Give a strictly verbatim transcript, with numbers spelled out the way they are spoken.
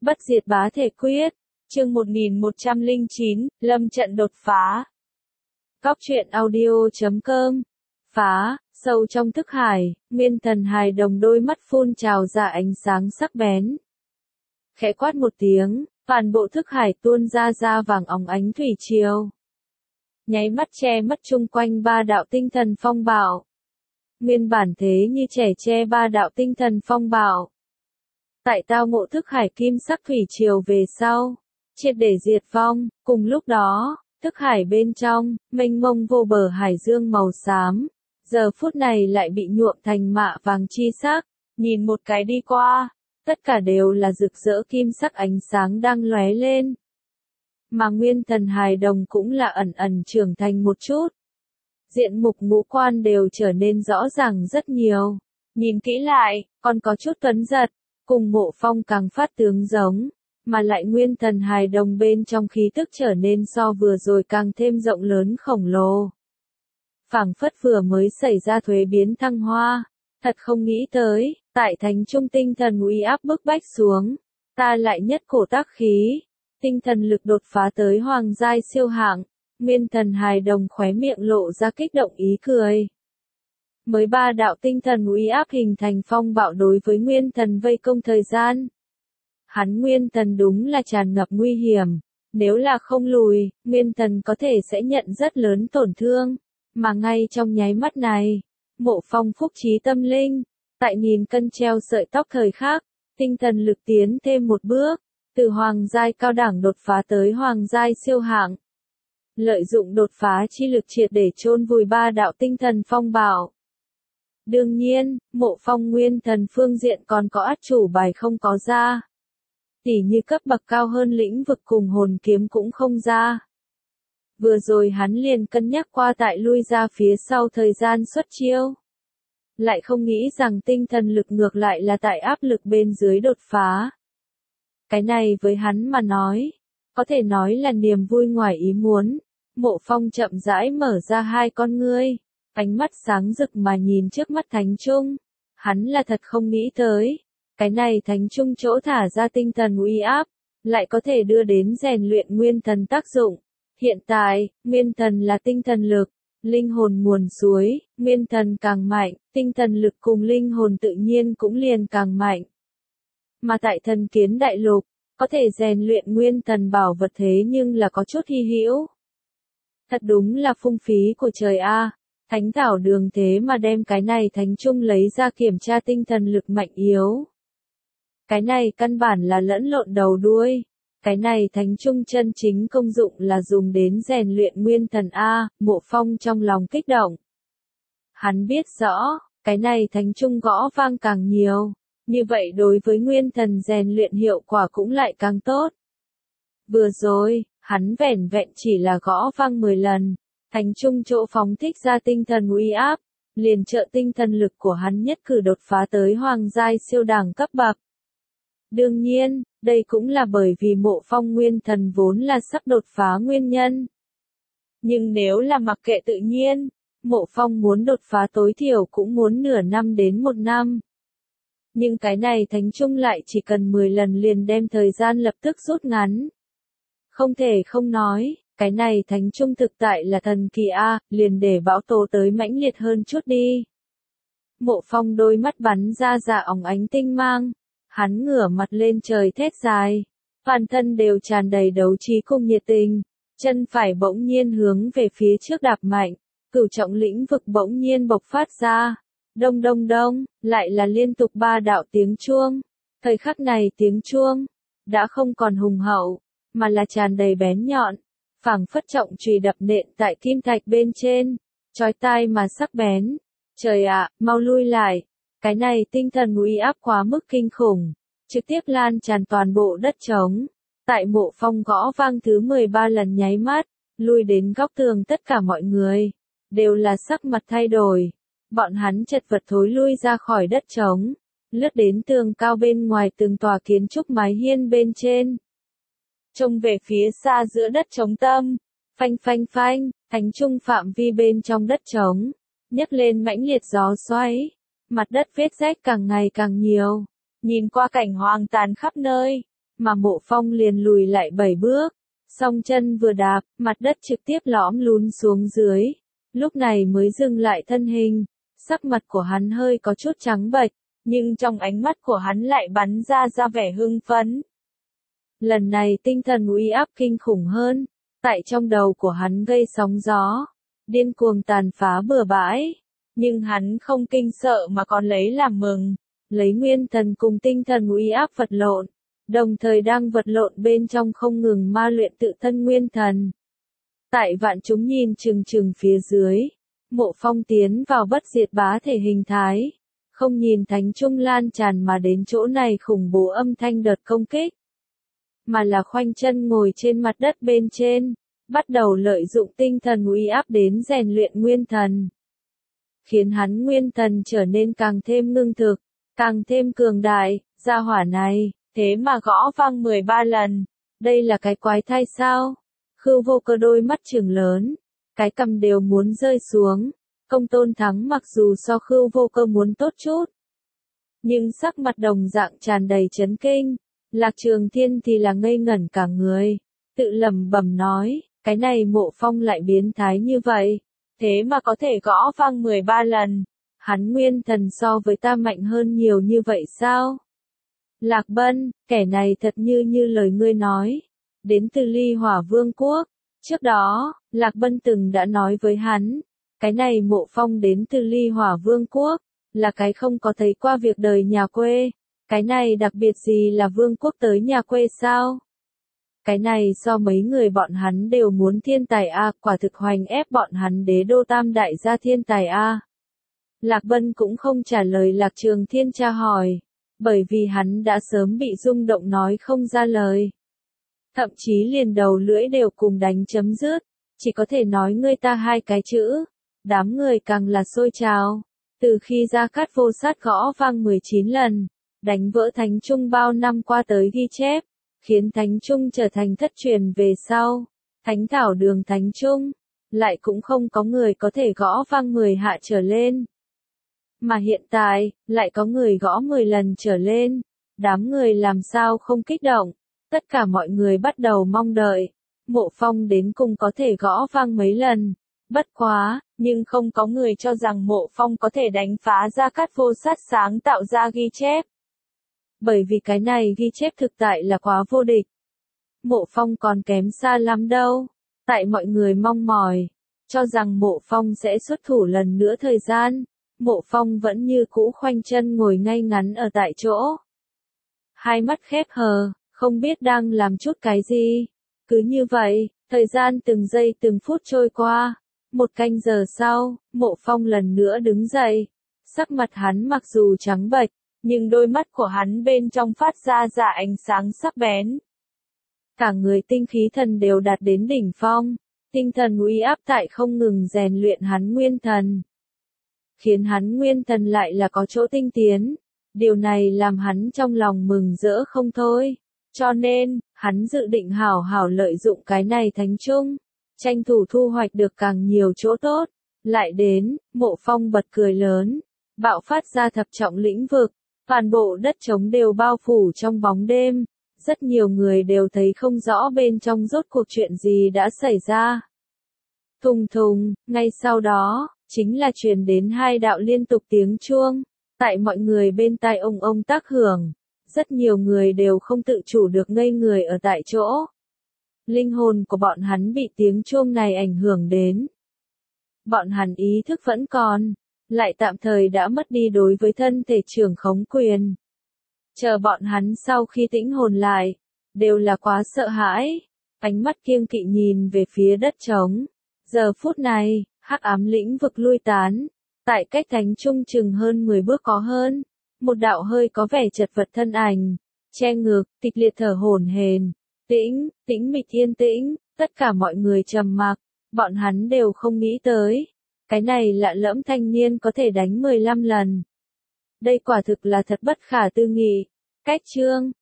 Bất diệt bá thể quyết, chương một nghìn một trăm lẻ chín, lâm trận đột phá. Cóc truyện audio chấm com. Phá, sâu trong thức hải, nguyên thần hài đồng đôi mắt phun trào ra ánh sáng sắc bén. Khẽ quát một tiếng, toàn bộ thức hải tuôn ra ra vàng óng ánh thủy triều. Nháy mắt che mất chung quanh ba đạo tinh thần phong bạo. Nguyên bản thế như trẻ che ba đạo tinh thần phong bạo. Tại tao ngộ thức hải kim sắc thủy triều về sau, triệt để diệt vong, cùng lúc đó, thức hải bên trong, mênh mông vô bờ hải dương màu xám, giờ phút này lại bị nhuộm thành mạ vàng chi sắc, nhìn một cái đi qua, tất cả đều là rực rỡ kim sắc ánh sáng đang lóe lên. Mà nguyên thần hài đồng cũng là ẩn ẩn trưởng thành một chút. Diện mục ngũ quan đều trở nên rõ ràng rất nhiều. Nhìn kỹ lại, còn có chút tuấn giật, cùng Mộ Phong càng phát tướng giống, mà lại nguyên thần hài đồng bên trong khí tức trở nên so vừa rồi càng thêm rộng lớn khổng lồ. Phảng phất vừa mới xảy ra thuế biến thăng hoa, thật không nghĩ tới, tại thánh trung tinh thần uy áp bức bách xuống, ta lại nhất cổ tác khí, tinh thần lực đột phá tới hoàng giai siêu hạng. Nguyên thần hài đồng khóe miệng lộ ra kích động ý cười. Mới ba đạo tinh thần uy áp hình thành phong bạo đối với nguyên thần vây công thời gian. Hắn nguyên thần đúng là tràn ngập nguy hiểm, nếu là không lùi, nguyên thần có thể sẽ nhận rất lớn tổn thương, mà ngay trong nháy mắt này, Mộ Phong phúc trí tâm linh, tại nghìn cân treo sợi tóc thời khắc, tinh thần lực tiến thêm một bước, từ hoàng giai cao đẳng đột phá tới hoàng giai siêu hạng. Lợi dụng đột phá chi lực triệt để chôn vùi ba đạo tinh thần phong bạo. Đương nhiên, Mộ Phong nguyên thần phương diện còn có át chủ bài không có ra. Tỉ như cấp bậc cao hơn lĩnh vực cùng hồn kiếm cũng không ra. Vừa rồi hắn liền cân nhắc qua tại lui ra phía sau thời gian xuất chiêu. Lại không nghĩ rằng tinh thần lực ngược lại là tại áp lực bên dưới đột phá. Cái này với hắn mà nói, có thể nói là niềm vui ngoài ý muốn. Mộ Phong chậm rãi mở ra hai con ngươi, ánh mắt sáng rực mà nhìn trước mắt thánh trung. Hắn là thật không nghĩ tới, cái này thánh trung chỗ thả ra tinh thần uy áp, lại có thể đưa đến rèn luyện nguyên thần tác dụng. Hiện tại, nguyên thần là tinh thần lực, linh hồn nguồn suối, nguyên thần càng mạnh, tinh thần lực cùng linh hồn tự nhiên cũng liền càng mạnh. Mà tại thần kiến đại lục, có thể rèn luyện nguyên thần bảo vật thế nhưng là có chút hy hữu. Thật đúng là phung phí của trời a. Thánh thảo đường thế mà đem cái này thánh trung lấy ra kiểm tra tinh thần lực mạnh yếu. Cái này căn bản là lẫn lộn đầu đuôi. Cái này thánh trung chân chính công dụng là dùng đến rèn luyện nguyên thần a. Mộ Phong trong lòng kích động. Hắn biết rõ, cái này thánh trung gõ vang càng nhiều, như vậy đối với nguyên thần rèn luyện hiệu quả cũng lại càng tốt. Vừa rồi, hắn vẻn vẹn chỉ là gõ vang mười lần, thánh trung chỗ phóng thích ra tinh thần uy áp, liền trợ tinh thần lực của hắn nhất cử đột phá tới hoàng giai siêu đẳng cấp bậc. Đương nhiên, đây cũng là bởi vì Mộ Phong nguyên thần vốn là sắp đột phá nguyên nhân. Nhưng nếu là mặc kệ tự nhiên, Mộ Phong muốn đột phá tối thiểu cũng muốn nửa năm đến một năm. Nhưng cái này thánh trung lại chỉ cần mười lần liền đem thời gian lập tức rút ngắn. Không thể không nói, cái này thánh trung thực tại là thần kỳ a, liền để bão tố tới mãnh liệt hơn chút đi. Mộ Phong đôi mắt bắn ra dạ óng ánh tinh mang, hắn ngửa mặt lên trời thét dài, toàn thân đều tràn đầy đấu trí cùng nhiệt tình, chân phải bỗng nhiên hướng về phía trước đạp mạnh, cửu trọng lĩnh vực bỗng nhiên bộc phát ra. Đông đông đông, lại là liên tục ba đạo tiếng chuông. Thời khắc này tiếng chuông, đã không còn hùng hậu, mà là tràn đầy bén nhọn, phảng phất trọng chùy đập nện tại kim thạch bên trên, chói tai mà sắc bén. Trời ạ, mau lui lại, cái này tinh thần uy áp quá mức kinh khủng, trực tiếp lan tràn toàn bộ đất trống. Tại Mộ Phong gõ vang thứ mười ba lần nháy mắt, lui đến góc tường tất cả mọi người, đều là sắc mặt thay đổi. Bọn hắn chật vật thối lui ra khỏi đất trống, lướt đến tường cao bên ngoài từng tòa kiến trúc mái hiên bên trên. Trông về phía xa giữa đất trống tâm, phanh phanh phanh, thánh trung phạm vi bên trong đất trống, nhấc lên mãnh liệt gió xoáy, mặt đất vết rách càng ngày càng nhiều, nhìn qua cảnh hoang tàn khắp nơi, mà Mộ Phong liền lùi lại bảy bước, song chân vừa đạp, mặt đất trực tiếp lõm lún xuống dưới, lúc này mới dừng lại thân hình, sắc mặt của hắn hơi có chút trắng bệch, nhưng trong ánh mắt của hắn lại bắn ra ra vẻ hưng phấn. Lần này tinh thần uy áp kinh khủng hơn, tại trong đầu của hắn gây sóng gió, điên cuồng tàn phá bừa bãi, nhưng hắn không kinh sợ mà còn lấy làm mừng, lấy nguyên thần cùng tinh thần uy áp vật lộn, đồng thời đang vật lộn bên trong không ngừng ma luyện tự thân nguyên thần. Tại vạn chúng nhìn chừng chừng phía dưới, Mộ Phong tiến vào bất diệt bá thể hình thái, không nhìn thánh trung lan tràn mà đến chỗ này khủng bố âm thanh đợt công kích, mà là khoanh chân ngồi trên mặt đất bên trên, bắt đầu lợi dụng tinh thần uy áp đến rèn luyện nguyên thần, khiến hắn nguyên thần trở nên càng thêm ngưng thực, càng thêm cường đại. Gia hỏa này, thế mà gõ vang mười ba lần, đây là cái quái thai sao? Khưu Vô Cơ đôi mắt trừng lớn, cái cằm đều muốn rơi xuống. Công Tôn Thắng mặc dù so Khưu Vô Cơ muốn tốt chút, nhưng sắc mặt đồng dạng tràn đầy chấn kinh. Lạc Trường Thiên thì là ngây ngẩn cả người, tự lẩm bẩm nói, cái này Mộ Phong lại biến thái như vậy, thế mà có thể gõ vang mười ba lần, hắn nguyên thần so với ta mạnh hơn nhiều như vậy sao? Lạc Bân, kẻ này thật như như lời ngươi nói, đến từ Ly Hỏa Vương quốc, trước đó, Lạc Bân từng đã nói với hắn, cái này Mộ Phong đến từ Ly Hỏa Vương quốc, là cái không có thấy qua việc đời nhà quê. Cái này đặc biệt gì là vương quốc tới nhà quê sao? Cái này so mấy người bọn hắn đều muốn thiên tài A, quả thực hoành ép bọn hắn đế đô tam đại gia thiên tài A. Lạc Bân cũng không trả lời Lạc Trường Thiên tra hỏi, bởi vì hắn đã sớm bị rung động nói không ra lời. Thậm chí liền đầu lưỡi đều cùng đánh chấm dứt, chỉ có thể nói ngươi ta hai cái chữ, đám người càng là sôi trào. Từ khi Gia Cát Vô Sát gõ vang mười chín lần, đánh vỡ Thánh Trung bao năm qua tới ghi chép, khiến Thánh Trung trở thành thất truyền về sau, Thánh Thảo Đường Thánh Trung, lại cũng không có người có thể gõ vang mười hạ trở lên. Mà hiện tại, lại có người gõ mười lần trở lên, đám người làm sao không kích động, tất cả mọi người bắt đầu mong đợi, Mộ Phong đến cùng có thể gõ vang mấy lần. Bất quá, nhưng không có người cho rằng Mộ Phong có thể đánh phá Gia Cát Vô Sát sáng tạo ra ghi chép. Bởi vì cái này ghi chép thực tại là quá vô địch. Mộ Phong còn kém xa lắm đâu. Tại mọi người mong mỏi, cho rằng Mộ Phong sẽ xuất thủ lần nữa thời gian, Mộ Phong vẫn như cũ khoanh chân ngồi ngay ngắn ở tại chỗ. Hai mắt khép hờ, không biết đang làm chút cái gì. Cứ như vậy, thời gian từng giây từng phút trôi qua. Một canh giờ sau, Mộ Phong lần nữa đứng dậy. Sắc mặt hắn mặc dù trắng bệch, nhưng đôi mắt của hắn bên trong phát ra ra ánh sáng sắc bén. Cả người tinh khí thần đều đạt đến đỉnh phong, tinh thần uy áp tại không ngừng rèn luyện hắn nguyên thần. Khiến hắn nguyên thần lại là có chỗ tinh tiến. Điều này làm hắn trong lòng mừng rỡ không thôi. Cho nên, hắn dự định hảo hảo lợi dụng cái này thánh trung, tranh thủ thu hoạch được càng nhiều chỗ tốt. Lại đến, Mộ Phong bật cười lớn, bạo phát ra thập trọng lĩnh vực, toàn bộ đất trống đều bao phủ trong bóng đêm, rất nhiều người đều thấy không rõ bên trong rốt cuộc chuyện gì đã xảy ra. Thùng thùng, ngay sau đó, chính là truyền đến hai đạo liên tục tiếng chuông, tại mọi người bên tai ông ông tác hưởng, rất nhiều người đều không tự chủ được ngây người ở tại chỗ. Linh hồn của bọn hắn bị tiếng chuông này ảnh hưởng đến. Bọn hắn ý thức vẫn còn, lại tạm thời đã mất đi đối với thân thể trưởng khống quyền. Chờ bọn hắn sau khi tĩnh hồn lại, đều là quá sợ hãi, ánh mắt kiêng kỵ nhìn về phía đất trống. Giờ phút này, hắc ám lĩnh vực lui tán, tại cách thánh trung chừng hơn mười bước có hơn, một đạo hơi có vẻ chật vật thân ảnh, che ngực, kịch liệt thở hổn hển. Tĩnh, tĩnh mịch yên tĩnh, tất cả mọi người trầm mặc, bọn hắn đều không nghĩ tới. Cái này lạ lẫm thanh niên có thể đánh mười lăm lần. Đây quả thực là thật bất khả tư nghị. Cách chương